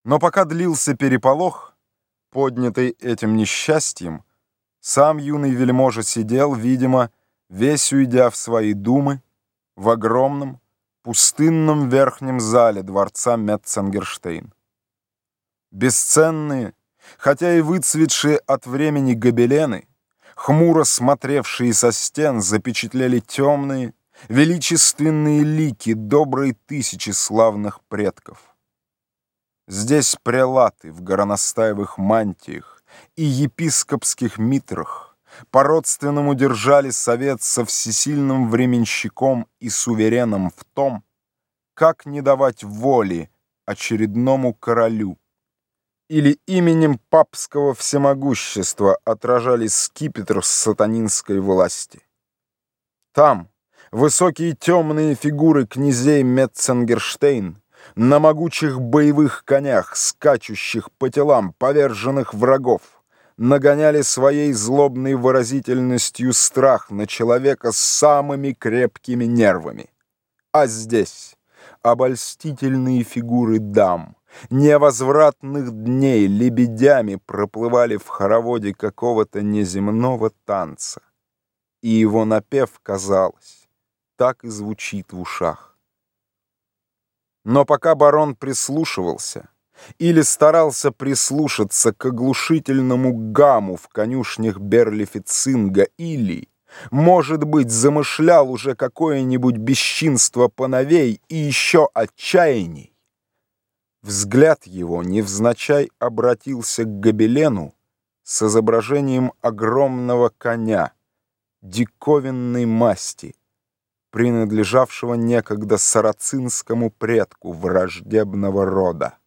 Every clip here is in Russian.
Но пока длился переполох, поднятый этим несчастьем, сам юный вельможа сидел, видимо, весь уйдя в свои думы, в огромном, пустынном верхнем зале дворца Метценгерштейн. Бесценные, хотя и выцветшие от времени гобелены, хмуро смотревшие со стен, запечатлели темные, величественные лики доброй тысячи славных предков. Здесь прелаты в горностаевых мантиях и епископских митрах по-родственному держали совет со всесильным временщиком и сувереном в том, как не давать воли очередному королю, или именем папского всемогущества отражали скипетр сатанинской власти. Там высокие темные фигуры князей Метценгерштейн на могучих боевых конях, скачущих по телам поверженных врагов, нагоняли своей злобной выразительностью страх на человека с самыми крепкими нервами. А здесь обольстительные фигуры дам, невозвратных дней лебедями проплывали в хороводе какого-то неземного танца, и его напев, казалось, так и звучит в ушах. Но пока барон прислушивался или старался прислушаться к оглушительному гаму в конюшнях Берлифицинга или, может быть, замышлял уже какое-нибудь бесчинство поновей и еще отчаянней, взгляд его невзначай обратился к гобелену с изображением огромного коня диковинной масти, принадлежавшего некогда сарацинскому предку враждебного рода.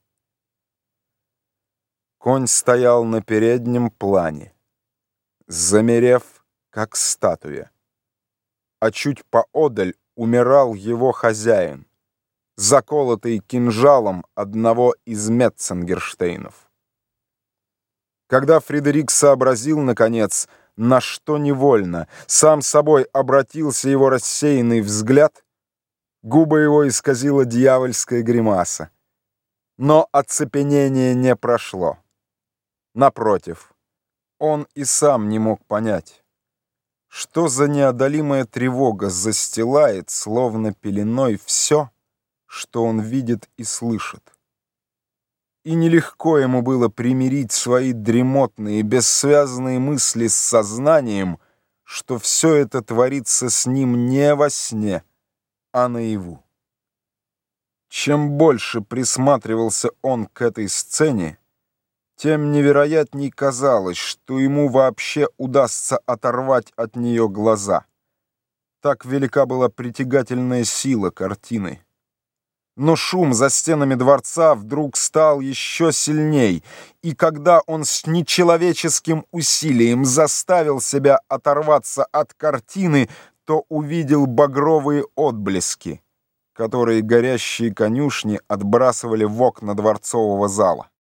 Конь стоял на переднем плане, замерев, как статуя, а чуть поодаль умирал его хозяин, заколотый кинжалом одного из Метценгерштейнов. Когда Фредерик сообразил, наконец, на что невольно сам собой обратился его рассеянный взгляд, губы его исказила дьявольская гримаса. Но оцепенение не прошло. Напротив, он и сам не мог понять, что за неодолимая тревога застилает, словно пеленой, все, что он видит и слышит. И нелегко ему было примирить свои дремотные, бессвязные мысли с сознанием, что все это творится с ним не во сне, а наяву. Чем больше присматривался он к этой сцене, тем невероятней казалось, что ему вообще удастся оторвать от нее глаза. Так велика была притягательная сила картины. Но шум за стенами дворца вдруг стал еще сильней, и когда он с нечеловеческим усилием заставил себя оторваться от картины, то увидел багровые отблески, которые горящие конюшни отбрасывали в окна дворцового зала.